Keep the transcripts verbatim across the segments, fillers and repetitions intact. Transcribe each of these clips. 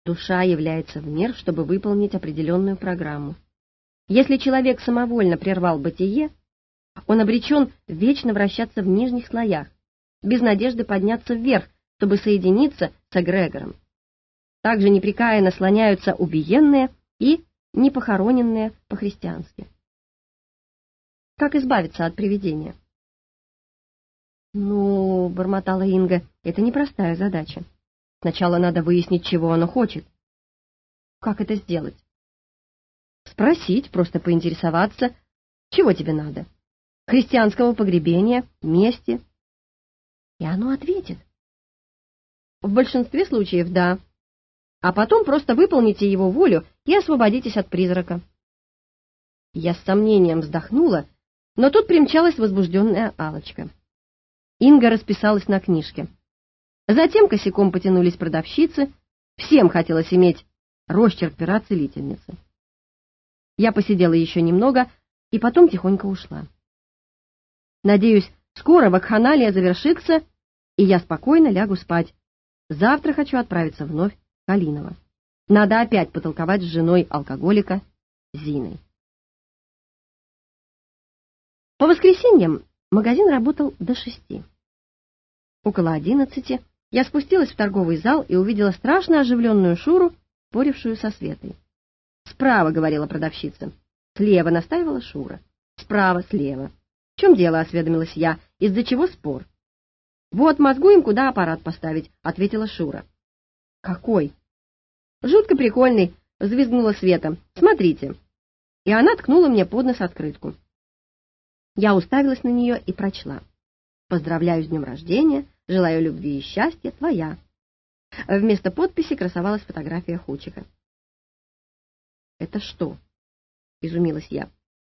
Душа является в мир, чтобы выполнить определенную программу. Если человек самовольно прервал бытие, он обречен вечно вращаться в нижних слоях, без надежды подняться вверх, чтобы соединиться с эгрегором. Также непрекаянно слоняются убиенные и непохороненные по-христиански. Как избавиться от привидения? «Ну, — бормотала Инга, — это непростая задача. Сначала надо выяснить, чего оно хочет». «Как это сделать?» «Спросить, просто поинтересоваться, чего тебе надо? Христианского погребения, мести?» «И оно ответит?» «В большинстве случаев — да. А потом просто выполните его волю и освободитесь от призрака». Я с сомнением вздохнула, но тут примчалась возбужденная Алочка. Инга расписалась на книжке. Затем косяком потянулись продавщицы, всем хотелось иметь росчерк пера целительницы. Я посидела еще немного и потом тихонько ушла. Надеюсь, скоро вакханалия завершится, и я спокойно лягу спать. Завтра хочу отправиться вновь в Калиново. Надо опять потолковать с женой алкоголика Зиной. По воскресеньям магазин работал до шести. Около одиннадцати я спустилась в торговый зал и увидела страшно оживленную Шуру, спорившую со Светой. «Справа», — говорила продавщица. «Слева», — настаивала Шура. «Справа, слева». «В чем дело?» — осведомилась я. «Из-за чего спор?» «Вот, мозгуем, куда аппарат поставить», — ответила Шура. «Какой?» «Жутко прикольный», — взвизгнула Света. «Смотрите». И она ткнула мне под нос открытку. Я уставилась на нее и прочла. «Поздравляю с днем рождения, желаю любви и счастья, твоя». Вместо подписи красовалась фотография Хучика. «Это что?» — изумилась я.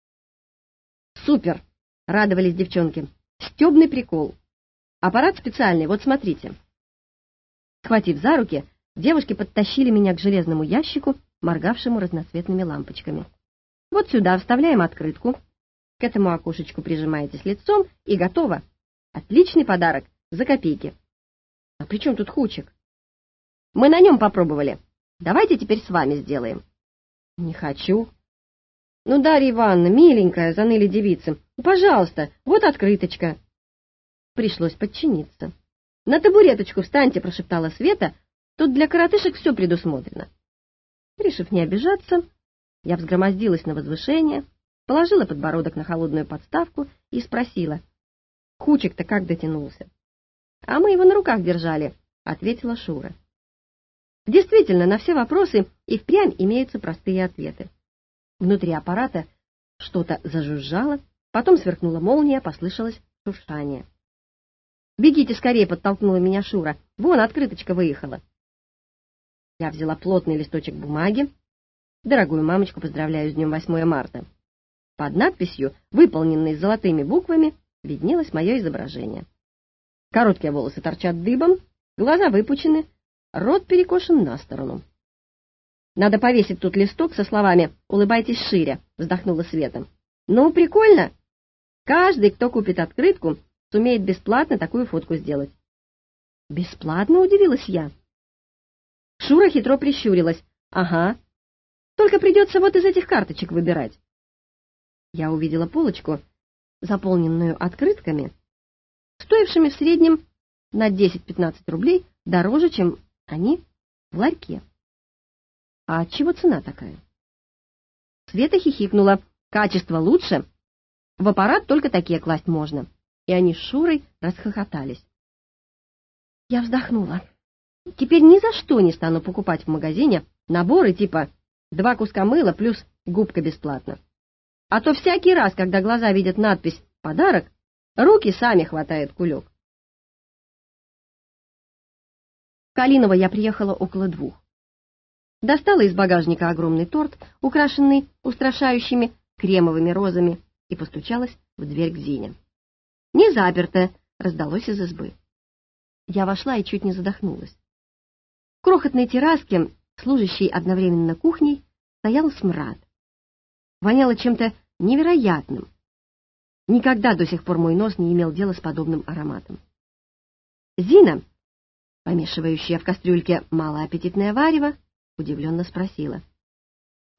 «Супер!» — радовались девчонки. «Стебный прикол. Аппарат специальный, вот смотрите». Схватив за руки, девушки подтащили меня к железному ящику, моргавшему разноцветными лампочками. «Вот сюда вставляем открытку. К этому окошечку прижимаетесь лицом, и готово. Отличный подарок, за копейки». «А при чем тут Хучик?» «Мы на нем попробовали. Давайте теперь с вами сделаем». «Не хочу». «Ну, Дарья Ивановна, миленькая», — заныли девицы. «Пожалуйста, вот открыточка». Пришлось подчиниться. «На табуреточку встаньте», — прошептала Света. «Тут для коротышек все предусмотрено». Решив не обижаться, я взгромоздилась на возвышение, положила подбородок на холодную подставку и спросила: «Хучик-то как дотянулся?» «А мы его на руках держали», — ответила Шура. Действительно, на все вопросы и впрямь имеются простые ответы. Внутри аппарата что-то зажужжало, потом сверкнула молния, послышалось шуршание. «Бегите скорее», — подтолкнула меня Шура. «Вон, открыточка выехала». Я взяла плотный листочек бумаги. «Дорогую мамочку поздравляю с днем восьмое марта». Под надписью, выполненной золотыми буквами, виднелось мое изображение. Короткие волосы торчат дыбом, глаза выпучены, рот перекошен на сторону. «Надо повесить тут листок со словами «Улыбайтесь шире», — вздохнула Света. «Ну, прикольно! Каждый, кто купит открытку, сумеет бесплатно такую фотку сделать». «Бесплатно?» — удивилась я. Шура хитро прищурилась. «Ага. Только придется вот из этих карточек выбирать». Я увидела полочку, заполненную открытками, стоившими в среднем на десять-пятнадцать рублей дороже, чем они в ларьке. «А отчего цена такая?» Света хихикнула. «Качество лучше. В аппарат только такие класть можно». И они с Шурой расхохотались. Я вздохнула. Теперь ни за что не стану покупать в магазине наборы типа «два куска мыла плюс губка бесплатно». А то всякий раз, когда глаза видят надпись «Подарок», руки сами хватают кулек. В Калиново я приехала около двух. Достала из багажника огромный торт, украшенный устрашающими кремовыми розами, и постучалась в дверь к Зине. «Не заперто!» — раздалось из избы. Я вошла и чуть не задохнулась. В крохотной терраске, служащей одновременно кухней, стоял смрад. Воняло чем-то невероятным. Никогда до сих пор мой нос не имел дела с подобным ароматом. Зина, помешивающая в кастрюльке малоаппетитное варево, удивленно спросила.